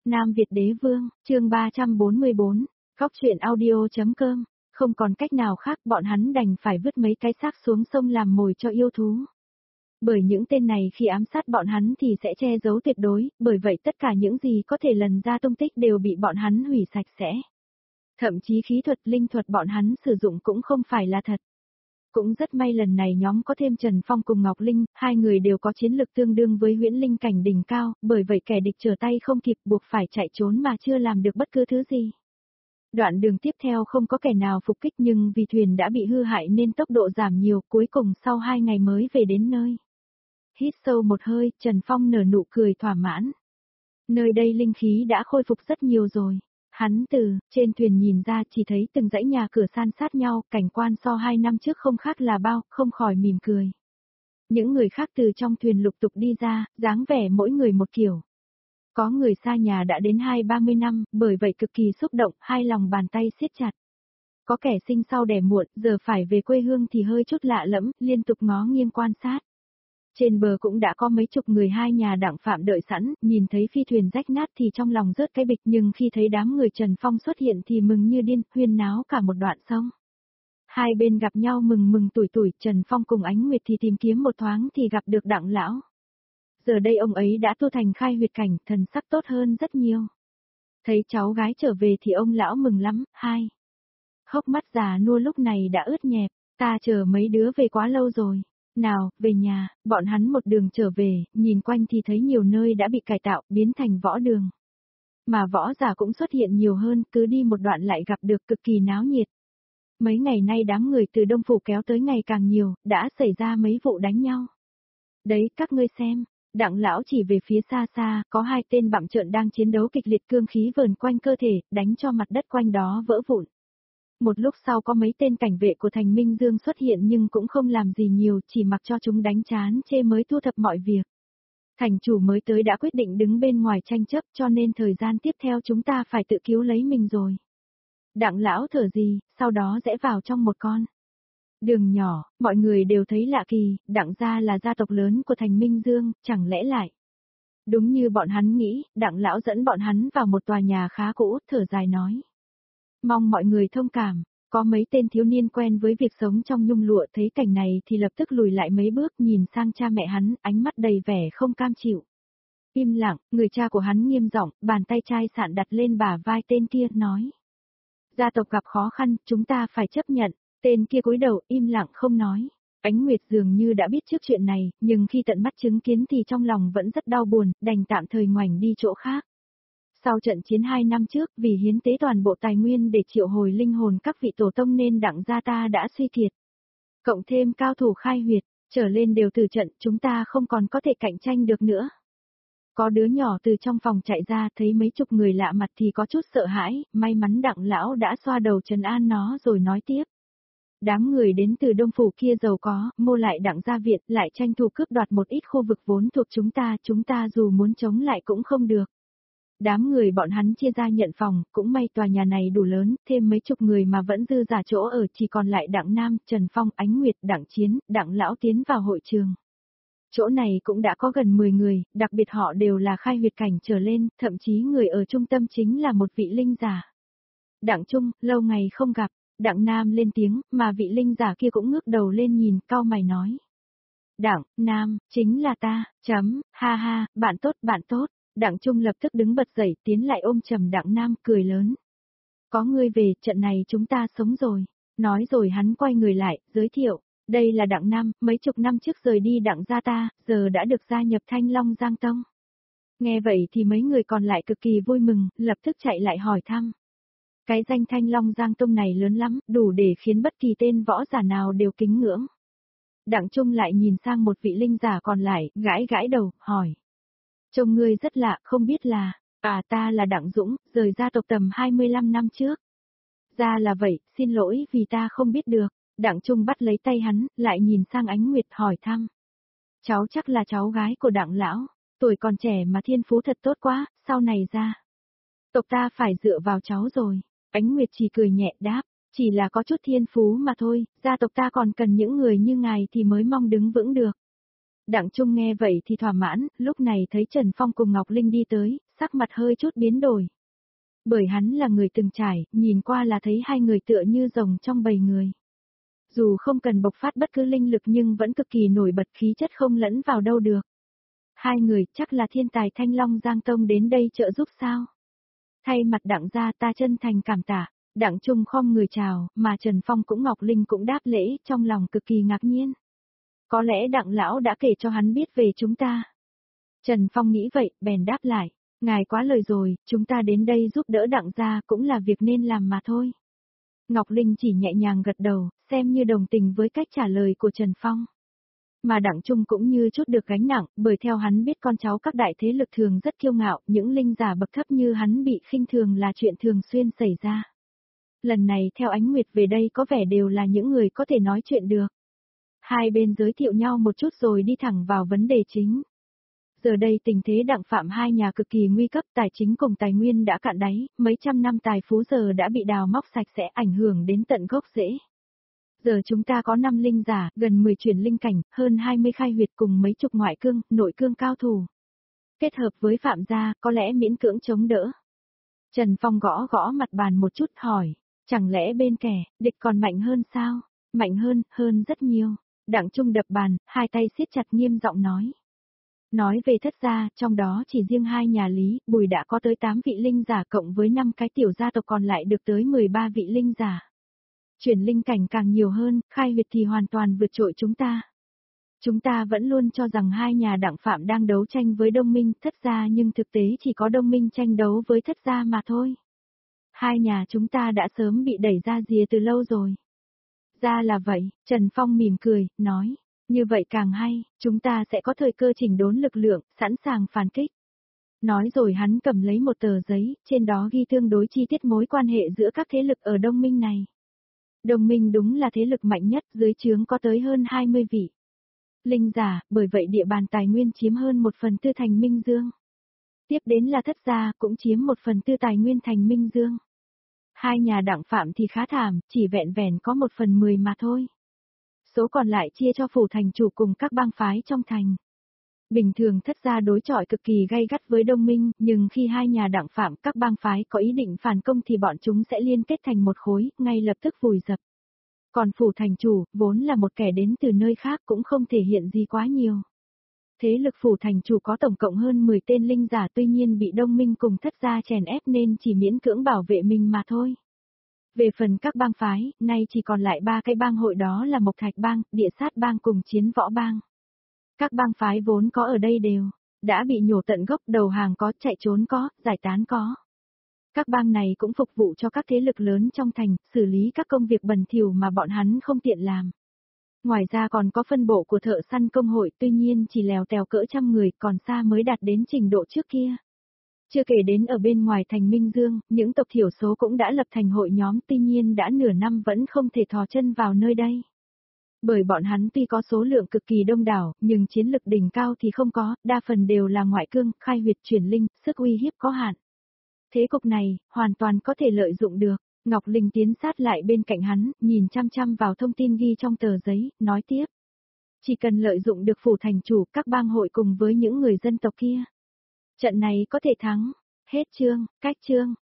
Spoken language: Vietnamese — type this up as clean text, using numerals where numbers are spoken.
Nam Việt Đế Vương, chương 344, Góc truyện audio.com, không còn cách nào khác bọn hắn đành phải vứt mấy cái xác xuống sông làm mồi cho yêu thú. Bởi những tên này khi ám sát bọn hắn thì sẽ che giấu tuyệt đối, bởi vậy tất cả những gì có thể lần ra tung tích đều bị bọn hắn hủy sạch sẽ. Thậm chí khí thuật linh thuật bọn hắn sử dụng cũng không phải là thật. Cũng rất may lần này nhóm có thêm Trần Phong cùng Ngọc Linh, hai người đều có chiến lực tương đương với huyễn linh cảnh đỉnh cao, bởi vậy kẻ địch trở tay không kịp buộc phải chạy trốn mà chưa làm được bất cứ thứ gì. Đoạn đường tiếp theo không có kẻ nào phục kích nhưng vì thuyền đã bị hư hại nên tốc độ giảm nhiều, cuối cùng sau 2 ngày mới về đến nơi. Hít sâu một hơi, Trần Phong nở nụ cười thỏa mãn. Nơi đây linh khí đã khôi phục rất nhiều rồi. Hắn từ trên thuyền nhìn ra chỉ thấy từng dãy nhà cửa san sát nhau, cảnh quan so 2 năm trước không khác là bao, không khỏi mỉm cười. Những người khác từ trong thuyền lục tục đi ra, dáng vẻ mỗi người một kiểu. Có người xa nhà đã đến 20-30 năm, bởi vậy cực kỳ xúc động, hai lòng bàn tay siết chặt. Có kẻ sinh sau đẻ muộn, giờ phải về quê hương thì hơi chút lạ lẫm, liên tục ngó nghiêng quan sát. Trên bờ cũng đã có mấy chục người hai nhà đặng phạm đợi sẵn, nhìn thấy phi thuyền rách nát thì trong lòng rớt cái bịch, nhưng khi thấy đám người Trần Phong xuất hiện thì mừng như điên, huyên náo cả một đoạn sông. Hai bên gặp nhau mừng mừng tủi tủi, Trần Phong cùng Ánh Nguyệt thì tìm kiếm một thoáng thì gặp được đặng lão. Giờ đây ông ấy đã tu thành khai huyệt cảnh, thần sắc tốt hơn rất nhiều. Thấy cháu gái trở về thì ông lão mừng lắm, hốc mắt già nua lúc này đã ướt nhẹp, ta chờ mấy đứa về quá lâu rồi. Nào, về nhà, bọn hắn một đường trở về, nhìn quanh thì thấy nhiều nơi đã bị cải tạo, biến thành võ đường. Mà võ giả cũng xuất hiện nhiều hơn, cứ đi một đoạn lại gặp được cực kỳ náo nhiệt. Mấy ngày nay đám người từ Đông Phủ kéo tới ngày càng nhiều, đã xảy ra mấy vụ đánh nhau. Đấy, các ngươi xem, đặng lão chỉ về phía xa xa, có hai tên bặm trợn đang chiến đấu kịch liệt, cương khí vờn quanh cơ thể, đánh cho mặt đất quanh đó vỡ vụn. Một lúc sau có mấy tên cảnh vệ của thành Minh Dương xuất hiện nhưng cũng không làm gì nhiều, chỉ mặc cho chúng đánh chán chê mới thu thập mọi việc. Thành chủ mới tới đã quyết định đứng bên ngoài tranh chấp, cho nên thời gian tiếp theo chúng ta phải tự cứu lấy mình rồi. Đặng lão thở gì, sau đó rẽ vào trong một con đường nhỏ, mọi người đều thấy lạ kỳ, đặng gia là gia tộc lớn của thành Minh Dương, chẳng lẽ lại. Đúng như bọn hắn nghĩ, đặng lão dẫn bọn hắn vào một tòa nhà khá cũ, thở dài nói. Mong mọi người thông cảm, có mấy tên thiếu niên quen với việc sống trong nhung lụa thấy cảnh này thì lập tức lùi lại mấy bước, nhìn sang cha mẹ hắn, ánh mắt đầy vẻ không cam chịu. Im lặng, người cha của hắn nghiêm giọng, bàn tay chai sạn đặt lên bả vai tên kia, nói. Gia tộc gặp khó khăn, chúng ta phải chấp nhận. Tên kia cúi đầu, im lặng không nói. Ánh Nguyệt dường như đã biết trước chuyện này, nhưng khi tận mắt chứng kiến thì trong lòng vẫn rất đau buồn, đành tạm thời ngoảnh đi chỗ khác. Sau trận chiến 2 năm trước, vì hiến tế toàn bộ tài nguyên để triệu hồi linh hồn các vị tổ tông nên đặng gia ta đã suy kiệt. Cộng thêm cao thủ khai huyệt, trở lên đều từ trận, chúng ta không còn có thể cạnh tranh được nữa. Có đứa nhỏ từ trong phòng chạy ra thấy mấy chục người lạ mặt thì có chút sợ hãi, may mắn đặng lão đã xoa đầu trấn an nó rồi nói tiếp. Đám người đến từ Đông Phủ kia giàu có, mua lại đặng gia viện, lại tranh thủ cướp đoạt một ít khu vực vốn thuộc chúng ta dù muốn chống lại cũng không được. Đám người bọn hắn chia ra nhận phòng, cũng may tòa nhà này đủ lớn, thêm mấy chục người mà vẫn dư giả chỗ ở, chỉ còn lại đặng Nam, Trần Phong, Ánh Nguyệt, đặng Chiến, đặng Lão tiến vào hội trường. Chỗ này cũng đã có gần 10 người, đặc biệt họ đều là khai huyệt cảnh trở lên, thậm chí người ở trung tâm chính là một vị linh giả. Đặng Trung, lâu ngày không gặp, đặng Nam lên tiếng, mà vị linh giả kia cũng ngước đầu lên nhìn, cau mày nói. Đặng, Nam, chính là ta, ha ha, bạn tốt. Đặng Trung lập tức đứng bật dậy, tiến lại ôm chầm đặng Nam, cười lớn. Có ngươi về, trận này chúng ta sống rồi. Nói rồi hắn quay người lại, giới thiệu. Đây là đặng Nam, mấy chục năm trước rời đi đặng gia ta, giờ đã được gia nhập Thanh Long Giang Tông. Nghe vậy thì mấy người còn lại cực kỳ vui mừng, lập tức chạy lại hỏi thăm. Cái danh Thanh Long Giang Tông này lớn lắm, đủ để khiến bất kỳ tên võ giả nào đều kính ngưỡng. Đặng Trung lại nhìn sang một vị linh giả còn lại, gãi đầu, hỏi. Trông ngươi rất lạ, không biết là, ta là Đặng Dũng, rời gia tộc tầm 25 năm trước. Ra là vậy, xin lỗi vì ta không biết được. Đặng Trung bắt lấy tay hắn, lại nhìn sang Ánh Nguyệt hỏi thăm. Cháu chắc là cháu gái của Đặng Lão, tuổi còn trẻ mà thiên phú thật tốt quá, sau này ra. Tộc ta phải dựa vào cháu rồi. Ánh Nguyệt chỉ cười nhẹ đáp, chỉ là có chút thiên phú mà thôi, gia tộc ta còn cần những người như ngài thì mới mong đứng vững được. Đặng Trung nghe vậy thì thỏa mãn, lúc này thấy Trần Phong cùng Ngọc Linh đi tới, sắc mặt hơi chút biến đổi. Bởi hắn là người từng trải, nhìn qua là thấy hai người tựa như rồng trong bầy người. Dù không cần bộc phát bất cứ linh lực nhưng vẫn cực kỳ nổi bật, khí chất không lẫn vào đâu được. Hai người chắc là thiên tài Thanh Long Giang Tông đến đây trợ giúp sao? Thay mặt Đặng gia ta chân thành cảm tạ. Đặng Trung khom người chào, mà Trần Phong cũng Ngọc Linh cũng đáp lễ, trong lòng cực kỳ ngạc nhiên. Có lẽ Đặng lão đã kể cho hắn biết về chúng ta. Trần Phong nghĩ vậy, bèn đáp lại. Ngài quá lời rồi, chúng ta đến đây giúp đỡ Đặng gia cũng là việc nên làm mà thôi. Ngọc Linh chỉ nhẹ nhàng gật đầu, xem như đồng tình với cách trả lời của Trần Phong. Mà Đặng Trung cũng như chút được gánh nặng, bởi theo hắn biết con cháu các đại thế lực thường rất kiêu ngạo, những linh giả bậc thấp như hắn bị khinh thường là chuyện thường xuyên xảy ra. Lần này theo Ánh Nguyệt về đây có vẻ đều là những người có thể nói chuyện được. Hai bên giới thiệu nhau một chút rồi đi thẳng vào vấn đề chính. Giờ đây tình thế Đặng Phạm hai nhà cực kỳ nguy cấp, tài chính cùng tài nguyên đã cạn đáy, mấy trăm năm tài phú giờ đã bị đào móc sạch sẽ, ảnh hưởng đến tận gốc rễ. Giờ chúng ta có 5 linh giả, gần 10 chuyển linh cảnh, hơn 20 khai huyệt cùng mấy chục ngoại cương, nội cương cao thủ. Kết hợp với Phạm gia, có lẽ miễn cưỡng chống đỡ. Trần Phong gõ gõ mặt bàn một chút hỏi, chẳng lẽ bên kẻ, địch còn mạnh hơn sao? Mạnh hơn rất nhiều. Đặng Trung đập bàn, hai tay siết chặt nghiêm giọng nói. Nói về Thất gia, trong đó chỉ riêng hai nhà Lý, Bùi đã có tới 8 vị linh giả cộng với 5 cái tiểu gia tộc còn lại được tới 13 vị linh giả. Chuyển linh cảnh càng nhiều hơn, khai huyệt thì hoàn toàn vượt trội chúng ta. Chúng ta vẫn luôn cho rằng hai nhà Đặng Phạm đang đấu tranh với Đông Minh, Thất gia nhưng thực tế chỉ có Đông Minh tranh đấu với Thất gia mà thôi. Hai nhà chúng ta đã sớm bị đẩy ra rìa từ lâu rồi. Ra là vậy, Trần Phong mỉm cười, nói, như vậy càng hay, chúng ta sẽ có thời cơ chỉnh đốn lực lượng, sẵn sàng phản kích. Nói rồi hắn cầm lấy một tờ giấy, trên đó ghi tương đối chi tiết mối quan hệ giữa các thế lực ở Đông Minh này. Đông Minh đúng là thế lực mạnh nhất, dưới trướng có tới hơn 20 vị linh giả, bởi vậy địa bàn tài nguyên chiếm hơn 1/4 thành Minh Dương. Tiếp đến là Thất gia, cũng chiếm 1/4 tài nguyên thành Minh Dương. Hai nhà Đặng Phạm thì khá thảm, chỉ vẹn vẹn có 1/10 mà thôi. Số còn lại chia cho phủ thành chủ cùng các bang phái trong thành. Bình thường Thất gia đối chọi cực kỳ gay gắt với Đông Minh, nhưng khi hai nhà Đặng Phạm các bang phái có ý định phản công thì bọn chúng sẽ liên kết thành một khối, ngay lập tức vùi dập. Còn phủ thành chủ, vốn là một kẻ đến từ nơi khác cũng không thể hiện gì quá nhiều. Thế lực phủ thành chủ có tổng cộng hơn 10 tên linh giả, tuy nhiên bị Đông Minh cùng Thất gia chèn ép nên chỉ miễn cưỡng bảo vệ mình mà thôi. Về phần các bang phái, nay chỉ còn lại 3 cái bang hội, đó là Mộc Thạch bang, Địa Sát bang cùng Chiến Võ bang. Các bang phái vốn có ở đây đều đã bị nhổ tận gốc, đầu hàng có, chạy trốn có, giải tán có. Các bang này cũng phục vụ cho các thế lực lớn trong thành, xử lý các công việc bẩn thỉu mà bọn hắn không tiện làm. Ngoài ra còn có phân bộ của thợ săn công hội, tuy nhiên chỉ lèo tèo cỡ trăm người, còn xa mới đạt đến trình độ trước kia. Chưa kể đến ở bên ngoài thành Minh Dương, những tộc thiểu số cũng đã lập thành hội nhóm, tuy nhiên đã nửa năm vẫn không thể thò chân vào nơi đây. Bởi bọn hắn tuy có số lượng cực kỳ đông đảo, nhưng chiến lực đỉnh cao thì không có, đa phần đều là ngoại cương, khai huyệt chuyển linh, sức uy hiếp có hạn. Thế cục này, hoàn toàn có thể lợi dụng được. Ngọc Linh tiến sát lại bên cạnh hắn, nhìn chăm chăm vào thông tin ghi trong tờ giấy, nói tiếp. Chỉ cần lợi dụng được phủ thành chủ, các bang hội cùng với những người dân tộc kia. Trận này có thể thắng. Hết chương, cách chương.